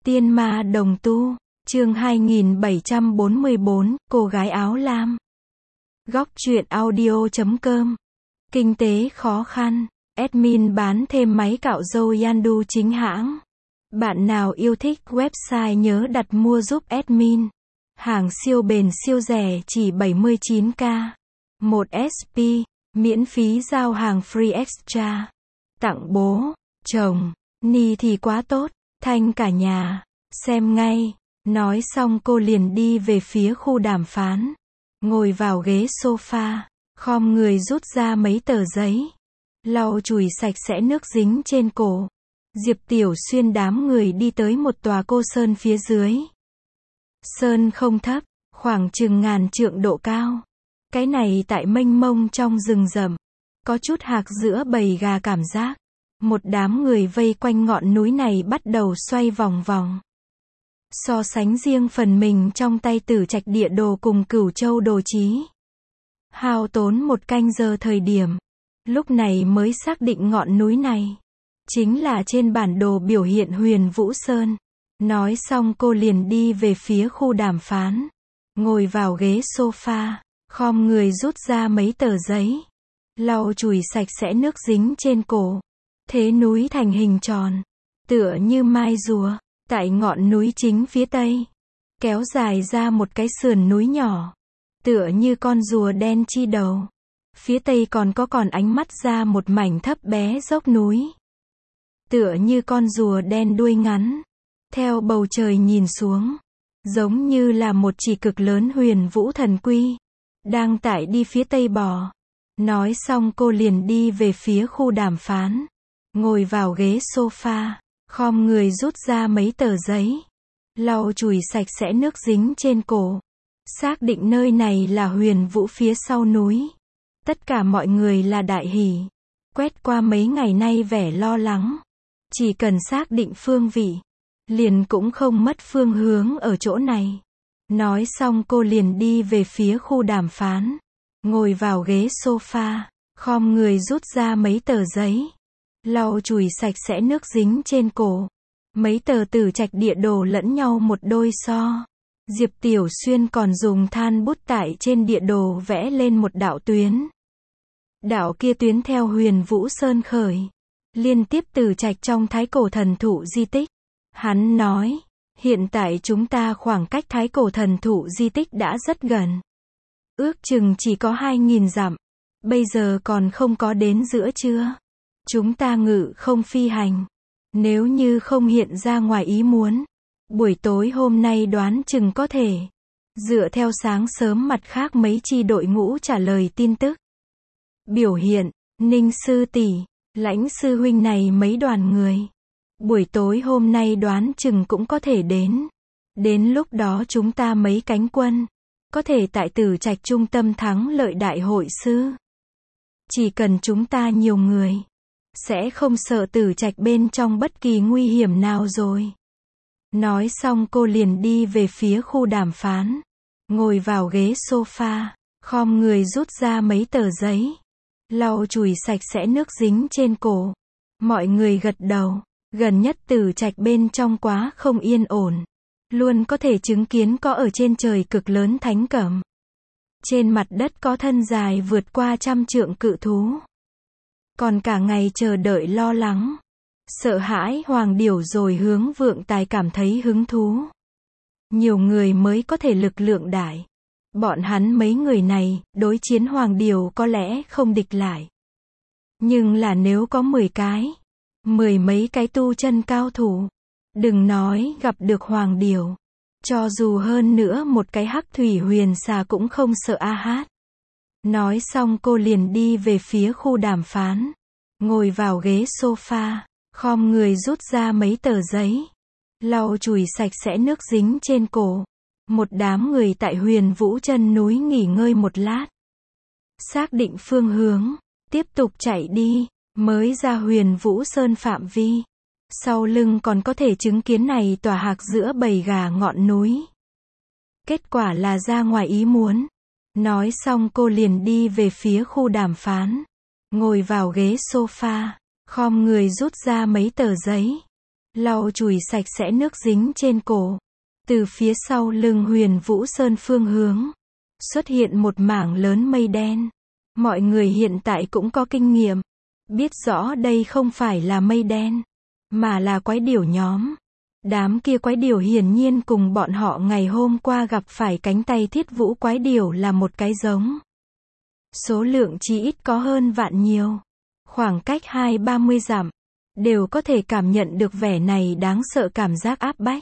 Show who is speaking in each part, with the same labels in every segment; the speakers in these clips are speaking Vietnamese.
Speaker 1: Tiên ma đồng tu, chương 2744, cô gái áo lam. Góc truyện audio.com. Kinh tế khó khăn, admin bán thêm máy cạo râu Yandu chính hãng. Bạn nào yêu thích website nhớ đặt mua giúp admin. Hàng siêu bền siêu rẻ chỉ 79k. 1 SP, miễn phí giao hàng free extra. Tặng bố, chồng, Ni thì quá tốt, thanh cả nhà, xem ngay. Nói xong cô liền đi về phía khu đàm phán. Ngồi vào ghế sofa, khom người rút ra mấy tờ giấy. Lau chùi sạch sẽ nước dính trên cổ. Diệp Tiểu Xuyên đám người đi tới một tòa cô sơn phía dưới. Sơn không thấp, khoảng chừng 1000 trượng độ cao. Cái này tại mênh mông trong rừng rậm. Có chút hạc giữa bầy gà cảm giác. Một đám người vây quanh ngọn núi này bắt đầu xoay vòng vòng. So sánh riêng phần mình trong tay Tử Trạch địa đồ cùng Cửu Châu đồ chí. Hao tốn 1 canh giờ thời điểm. Lúc này mới xác định ngọn núi này. Chính là trên bản đồ biểu hiện Huyền Vũ Sơn. Nói xong cô liền đi về phía khu đàm phán. Ngồi vào ghế sofa, khom người rút ra mấy tờ giấy. Lau chùi sạch sẽ nước dính trên cổ. Thế núi thành hình tròn, tựa như mai rùa, tại ngọn núi chính phía tây. Kéo dài ra một cái sườn núi nhỏ, tựa như con rùa đen chi đầu. Phía tây còn ánh mắt ra một mảnh thấp bé dốc núi. Tựa như con rùa đen đuôi ngắn. Theo bầu trời nhìn xuống, giống như là một chỉ cực lớn huyền vũ thần quy. Đang tại đi phía tây bò. Nói xong cô liền đi về phía khu đàm phán. Ngồi vào ghế sofa, khom người rút ra mấy tờ giấy. Lau chùi sạch sẽ nước dính trên cổ. Xác định nơi này là Huyền Vũ phía sau núi. Tất cả mọi người là đại hỉ. Quét qua mấy ngày nay vẻ lo lắng. Chỉ cần xác định phương vị, liền cũng không mất phương hướng ở chỗ này. Nói xong cô liền đi về phía khu đàm phán. Ngồi vào ghế sofa, khom người rút ra mấy tờ giấy. Lau chùi sạch sẽ nước dính trên cổ. Mấy tờ Tử Trạch địa đồ lẫn nhau một đôi so. Diệp Tiểu Xuyên còn dùng than bút tại trên địa đồ vẽ lên một đạo tuyến. Đạo kia tuyến theo Huyền Vũ Sơn khởi. Liên tiếp Tử Trạch trong Thái Cổ Thần Thụ di tích. Hắn nói, hiện tại chúng ta khoảng cách Thái Cổ Thần Thụ di tích đã rất gần. Ước chừng chỉ có 2000 dặm. Bây giờ còn không có đến giữa trưa. Chúng ta ngự không phi hành. Nếu như không hiện ra ngoài ý muốn, buổi tối hôm nay đoán chừng có thể. Dựa theo sáng sớm mặt khác mấy chi đội ngũ trả lời tin tức. Biểu hiện, Ninh sư tỷ, Lãnh sư huynh này mấy đoàn người. Buổi tối hôm nay đoán chừng cũng có thể đến. Đến lúc đó chúng ta mấy cánh quân, có thể tại Tử Trạch trung tâm thắng lợi đại hội sư. Chỉ cần chúng ta nhiều người, sẽ không sợ Tử Trạch bên trong bất kỳ nguy hiểm nào rồi. Nói xong cô liền đi về phía khu đàm phán. Ngồi vào ghế sofa, khom người rút ra mấy tờ giấy. Lau chùi sạch sẽ nước dính trên cổ. Mọi người gật đầu. Gần nhất Tử Trạch bên trong quá không yên ổn. Luôn có thể chứng kiến có ở trên trời cực lớn thánh cẩm. Trên mặt đất có thân dài vượt qua 100 trượng cự thú. Còn cả ngày chờ đợi lo lắng. Sợ hãi hoàng điểu rồi hướng vượng tài cảm thấy hứng thú. Nhiều người mới có thể lực lượng đại. Bọn hắn mấy người này, đối chiến hoàng điểu có lẽ không địch lại. Nhưng là nếu có 10 cái, 10 mấy cái tu chân cao thủ. Đừng nói gặp được hoàng điểu. Cho dù hơn nữa một cái hắc thủy huyền xà cũng không sợ a hát. Nói xong cô liền đi về phía khu đàm phán. Ngồi vào ghế sofa, khom người rút ra mấy tờ giấy. Lau chùi sạch sẽ nước dính trên cổ. Một đám người tại Huyền Vũ chân núi nghỉ ngơi một lát. Xác định phương hướng, tiếp tục chạy đi, mới ra Huyền Vũ Sơn phạm vi. Sau lưng còn có thể chứng kiến này tòa hạc giữa bầy gà ngọn núi. Kết quả là ra ngoài ý muốn. Nói xong cô liền đi về phía khu đàm phán. Ngồi vào ghế sofa, khom người rút ra mấy tờ giấy. lau chùi sạch sẽ nước dính trên cổ. Từ phía sau lưng Huyền Vũ Sơn phương hướng, xuất hiện một mảng lớn mây đen. Mọi người hiện tại cũng có kinh nghiệm, biết rõ đây không phải là mây đen, mà là quái điểu nhóm. Đám kia quái điểu hiển nhiên cùng bọn họ ngày hôm qua gặp phải cánh tay thiết vũ quái điểu là một cái giống. Số lượng chỉ ít có hơn vạn nhiều. Khoảng cách 20-30 dặm, đều có thể cảm nhận được vẻ này đáng sợ cảm giác áp bách.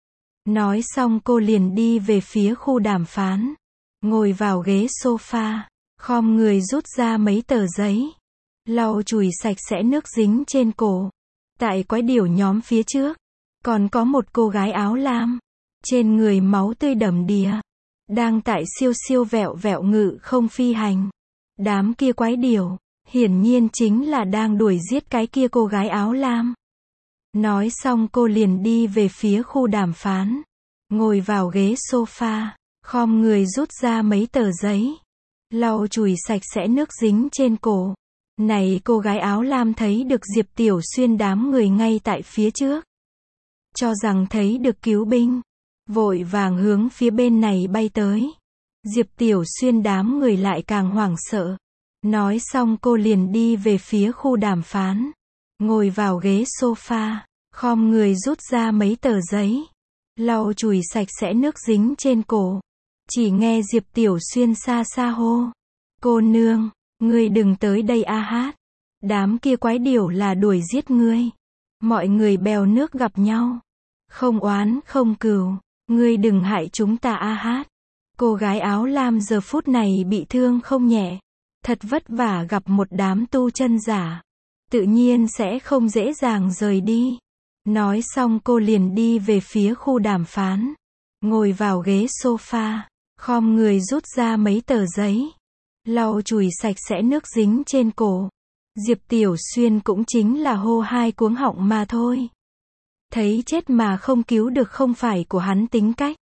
Speaker 1: Nói xong cô liền đi về phía khu đàm phán. Ngồi vào ghế sofa, khom người rút ra mấy tờ giấy. Lau chùi sạch sẽ nước dính trên cổ. Tại quái điểu nhóm phía trước, còn có một cô gái áo lam. Trên người máu tươi đầm đìa. Đang tại siêu siêu vẹo vẹo ngự không phi hành. Đám kia quái điểu, hiển nhiên chính là đang đuổi giết cái kia cô gái áo lam. Nói xong cô liền đi về phía khu đàm phán. Ngồi vào ghế sofa, khom người rút ra mấy tờ giấy. Lau chùi sạch sẽ nước dính trên cổ. Này cô gái áo lam thấy được Diệp Tiểu Xuyên đám người ngay tại phía trước. Cho rằng thấy được cứu binh. Vội vàng hướng phía bên này bay tới. Diệp Tiểu Xuyên đám người lại càng hoảng sợ. Nói xong cô liền đi về phía khu đàm phán. Ngồi vào ghế sofa, khom người rút ra mấy tờ giấy. Lau chùi sạch sẽ nước dính trên cổ. Chỉ nghe Diệp Tiểu Xuyên xa xa hô. Cô nương, ngươi đừng tới đây a hát. Đám kia quái điểu là đuổi giết ngươi. Mọi người bèo nước gặp nhau. Không oán không cừu, ngươi đừng hại chúng ta a hát. Cô gái áo lam giờ phút này bị thương không nhẹ. Thật vất vả gặp một đám tu chân giả. Tự nhiên sẽ không dễ dàng rời đi. Nói xong cô liền đi về phía khu đàm phán. Ngồi vào ghế sofa, khom người rút ra mấy tờ giấy. Lau chùi sạch sẽ nước dính trên cổ. Diệp Tiểu Xuyên cũng chính là hô hai cuống họng mà thôi. Thấy chết mà không cứu được không phải của hắn tính cách.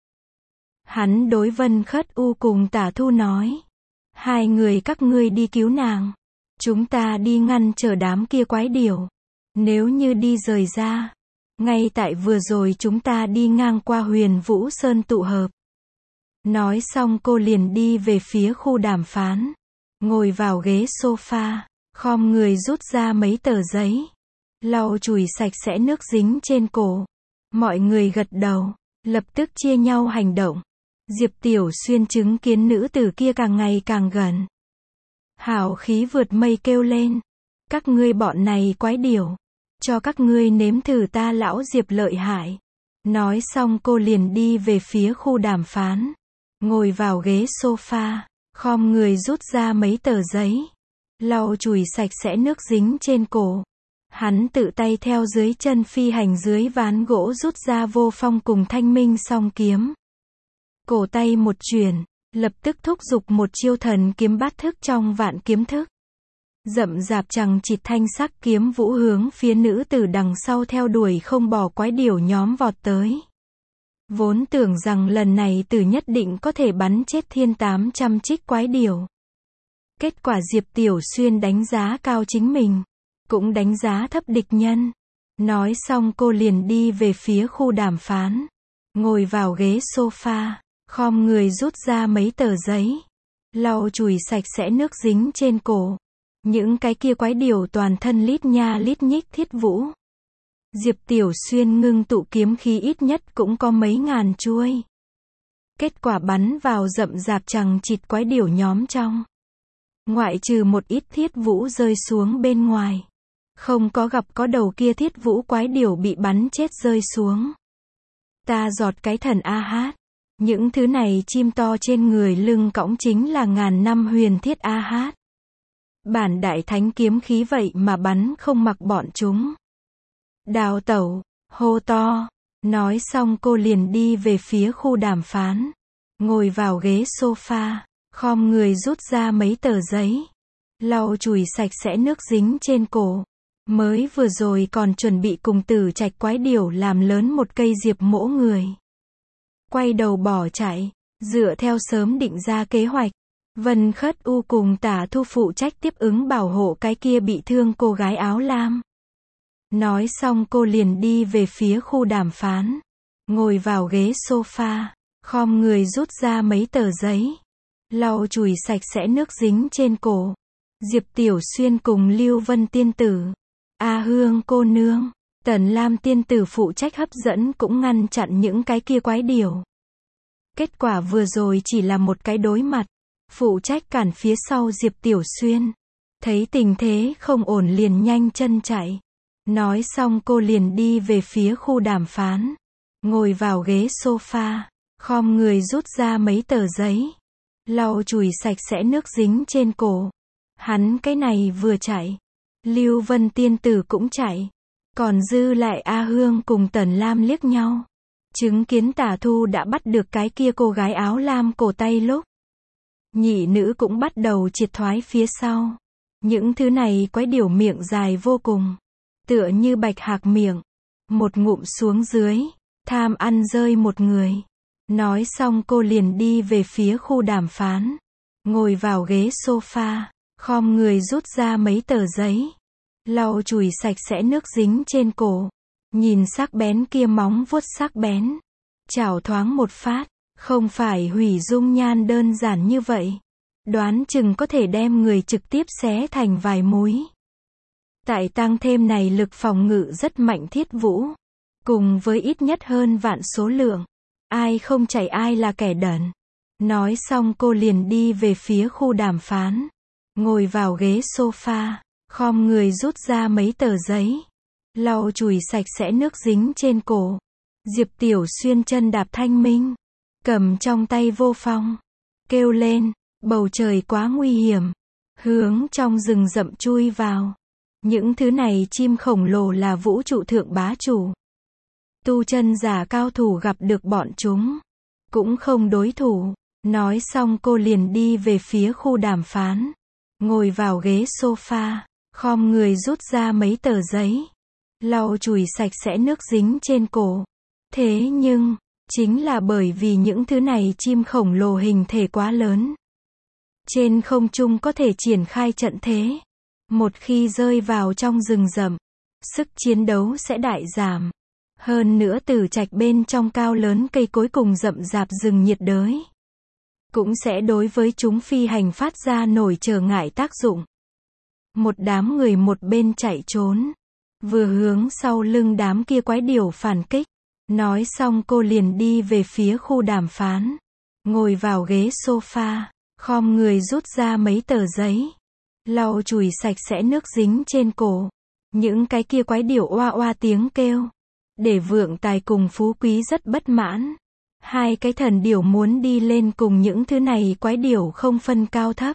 Speaker 1: Hắn đối Vân Khất U cùng Tả Thu nói. Hai người các ngươi đi cứu nàng. Chúng ta đi ngăn trở đám kia quái điểu. Nếu như đi rời ra. Ngay tại vừa rồi chúng ta đi ngang qua Huyền Vũ Sơn tụ hợp. Nói xong cô liền đi về phía khu đàm phán. Ngồi vào ghế sofa, khom người rút ra mấy tờ giấy. Lau chùi sạch sẽ nước dính trên cổ. Mọi người gật đầu, lập tức chia nhau hành động. Diệp Tiểu Xuyên chứng kiến nữ tử kia càng ngày càng gần. Hào khí vượt mây kêu lên. Các ngươi bọn này quái điểu. Cho các ngươi nếm thử ta lão Diệp lợi hại. Nói xong cô liền đi về phía khu đàm phán. Ngồi vào ghế sofa, khom người rút ra mấy tờ giấy. Lau chùi sạch sẽ nước dính trên cổ. Hắn tự tay theo dưới chân phi hành dưới ván gỗ rút ra Vô Phong cùng Thanh Minh song kiếm. Cổ tay một chuyển, lập tức thúc giục một chiêu thần kiếm bát thức trong vạn kiếm thức. Rậm rạp chằng chịt thanh sắc kiếm vũ hướng phía nữ tử đằng sau theo đuổi không bỏ quái điểu nhóm vọt tới. Vốn tưởng rằng lần này tử nhất định có thể bắn chết 800 trích quái điểu. Kết quả Diệp Tiểu Xuyên đánh giá cao chính mình, cũng đánh giá thấp địch nhân. Nói xong cô liền đi về phía khu đàm phán. Ngồi vào ghế sofa, khom người rút ra mấy tờ giấy. Lau chùi sạch sẽ nước dính trên cổ. Những cái kia quái điểu toàn thân lít nha lít nhích thiết vũ. Diệp Tiểu Xuyên ngưng tụ kiếm khí ít nhất cũng có mấy ngàn chuôi. Kết quả bắn vào rậm rạp chằng chịt quái điểu nhóm trong. Ngoại trừ một ít thiết vũ rơi xuống bên ngoài. Không có gặp có đầu kia thiết vũ quái điểu bị bắn chết rơi xuống. Ta giọt cái thần a hát. Những thứ này chim to trên người lưng cõng chính là ngàn năm huyền thiết a hát. Bản đại thánh kiếm khí vậy mà bắn không mặc bọn chúng. Đào tẩu, hô to. Nói xong cô liền đi về phía khu đàm phán. Ngồi vào ghế sofa, khom người rút ra mấy tờ giấy. Lau chùi sạch sẽ nước dính trên cổ. Mới vừa rồi còn chuẩn bị cùng Tử Trạch quái điểu làm lớn một cây diệp mỗ người. Quay đầu bỏ chạy, dựa theo sớm định ra kế hoạch. Vân Khất U cùng Tả Thu phụ trách tiếp ứng bảo hộ cái kia bị thương cô gái áo lam. Nói xong cô liền đi về phía khu đàm phán. Ngồi vào ghế sofa, khom người rút ra mấy tờ giấy. Lau chùi sạch sẽ nước dính trên cổ. Diệp Tiểu Xuyên cùng Lưu Vân tiên tử, A Hương cô nương, Tần Lam tiên tử phụ trách hấp dẫn cũng ngăn chặn những cái kia quái điểu. Kết quả vừa rồi chỉ là một cái đối mặt. Phụ trách cản phía sau Diệp Tiểu Xuyên. Thấy tình thế không ổn liền nhanh chân chạy. Nói xong cô liền đi về phía khu đàm phán. Ngồi vào ghế sofa, khom người rút ra mấy tờ giấy. Lau chùi sạch sẽ nước dính trên cổ. Hắn cái này vừa chạy. Lưu Vân tiên tử cũng chạy. Còn dư lại A Hương cùng Tần Lam liếc nhau. Chứng kiến Tả Thu đã bắt được cái kia cô gái áo lam cổ tay lúc. Nhị nữ cũng bắt đầu triệt thoái phía sau. Những thứ này quái điểu miệng dài vô cùng. Tựa như bạch hạc miệng. Một ngụm xuống dưới. Tham ăn rơi một người. Nói xong cô liền đi về phía khu đàm phán. Ngồi vào ghế sofa. Khom người rút ra mấy tờ giấy. Lau chùi sạch sẽ nước dính trên cổ. Nhìn sắc bén kia móng vuốt sắc bén. Chảo thoáng một phát. Không phải hủy dung nhan đơn giản như vậy. Đoán chừng có thể đem người trực tiếp xé thành vài múi. Tại tăng thêm này lực phòng ngự rất mạnh Thiết Vũ. Cùng với ít nhất hơn vạn số lượng. Ai không chạy ai là kẻ đần. Nói xong cô liền đi về phía khu đàm phán. Ngồi vào ghế sofa. Khom người rút ra mấy tờ giấy. Lau chùi sạch sẽ nước dính trên cổ. Diệp Tiểu Xuyên chân đạp thanh minh. Cầm trong tay vô phong. Kêu lên. Bầu trời quá nguy hiểm. Hướng trong rừng rậm chui vào. Những thứ này chim khổng lồ là vũ trụ thượng bá chủ. Tu chân giả cao thủ gặp được bọn chúng. Cũng không đối thủ. Nói xong cô liền đi về phía khu đàm phán. Ngồi vào ghế sofa. Khom người rút ra mấy tờ giấy. Lau chùi sạch sẽ nước dính trên cổ. Thế nhưng, chính là bởi vì những thứ này chim khổng lồ hình thể quá lớn. Trên không trung có thể triển khai trận thế. Một khi rơi vào trong rừng rậm, sức chiến đấu sẽ đại giảm. Hơn nữa Tử Trạch bên trong cao lớn cây cối cùng rậm rạp rừng nhiệt đới. Cũng sẽ đối với chúng phi hành phát ra nổi trở ngại tác dụng. Một đám người một bên chạy trốn. Vừa hướng sau lưng đám kia quái điểu phản kích. Nói xong cô liền đi về phía khu đàm phán. Ngồi vào ghế sofa. Khom người rút ra mấy tờ giấy. Lau chùi sạch sẽ nước dính trên cổ. Những cái kia quái điểu oa oa tiếng kêu. Để Vượng Tài cùng Phú Quý rất bất mãn. Hai cái thần điểu muốn đi lên cùng những thứ này quái điểu không phân cao thấp.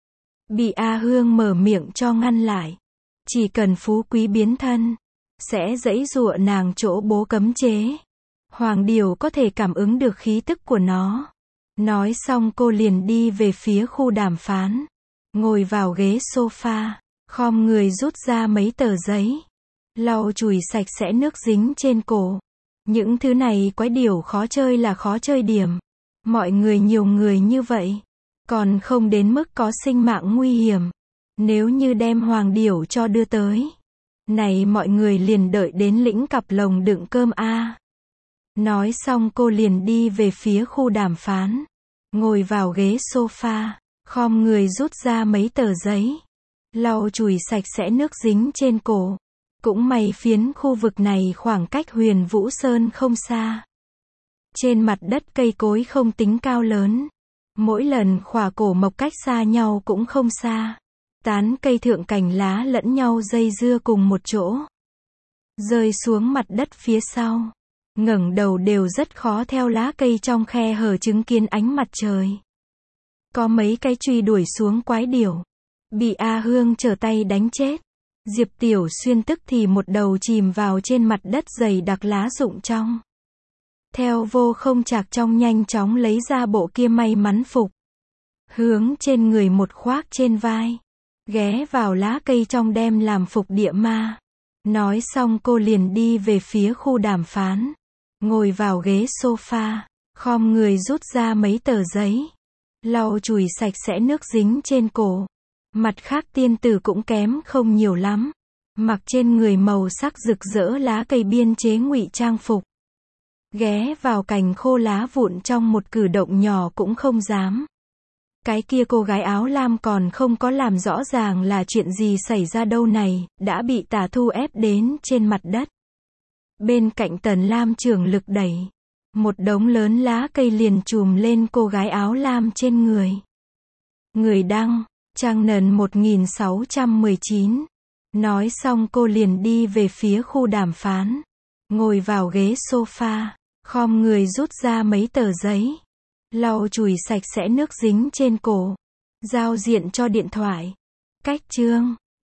Speaker 1: Bị A Hương mở miệng cho ngăn lại. Chỉ cần Phú Quý biến thân. Sẽ giãy giụa nàng chỗ bố cấm chế. Hoàng điểu có thể cảm ứng được khí tức của nó. Nói xong cô liền đi về phía khu đàm phán. Ngồi vào ghế sofa. Khom người rút ra mấy tờ giấy. Lau chùi sạch sẽ nước dính trên cổ. Những thứ này quái điểu khó chơi là khó chơi điểm. Mọi người nhiều người như vậy. Còn không đến mức có sinh mạng nguy hiểm. Nếu như đem hoàng điểu cho đưa tới. Này mọi người liền đợi đến lĩnh cặp lồng đựng cơm a. Nói xong cô liền đi về phía khu đàm phán. Ngồi vào ghế sofa. Khom người rút ra mấy tờ giấy. Lau chùi sạch sẽ nước dính trên cổ. Cũng may phiến khu vực này khoảng cách Huyền Vũ Sơn không xa. Trên mặt đất cây cối không tính cao lớn. Mỗi lần khỏa cổ mọc cách xa nhau cũng không xa. Tán cây thượng cành lá lẫn nhau dây dưa cùng một chỗ. Rơi xuống mặt đất phía sau. Ngẩng đầu đều rất khó theo lá cây trong khe hở chứng kiến ánh mặt trời. Có mấy cái truy đuổi xuống quái điểu. Bị A Hương trở tay đánh chết. Diệp Tiểu Xuyên tức thì một đầu chìm vào trên mặt đất dày đặc lá rụng trong. Theo vô không chạc trong nhanh chóng lấy ra bộ kia may mắn phục. Hướng trên người một khoác trên vai. Ghé vào lá cây trong đem làm phục địa ma. Nói xong cô liền đi về phía khu đàm phán. Ngồi vào ghế sofa. Khom người rút ra mấy tờ giấy. Lau chùi sạch sẽ nước dính trên cổ. Mặt khác tiên tử cũng kém không nhiều lắm. Mặc trên người màu sắc rực rỡ lá cây biên chế ngụy trang phục. Ghé vào cành khô lá vụn trong một cử động nhỏ cũng không dám. Cái kia cô gái áo lam còn không có làm rõ ràng là chuyện gì xảy ra đâu này, đã bị Tả Thu ép đến trên mặt đất. Bên cạnh Tần Lam trưởng lực đẩy. Một đống lớn lá cây liền chùm lên cô gái áo lam trên người. Người đăng, trang nần 1619. Nói xong cô liền đi về phía khu đàm phán. Ngồi vào ghế sofa, khom người rút ra mấy tờ giấy. Lau chùi sạch sẽ nước dính trên cổ. Giao diện cho điện thoại. Cách chương.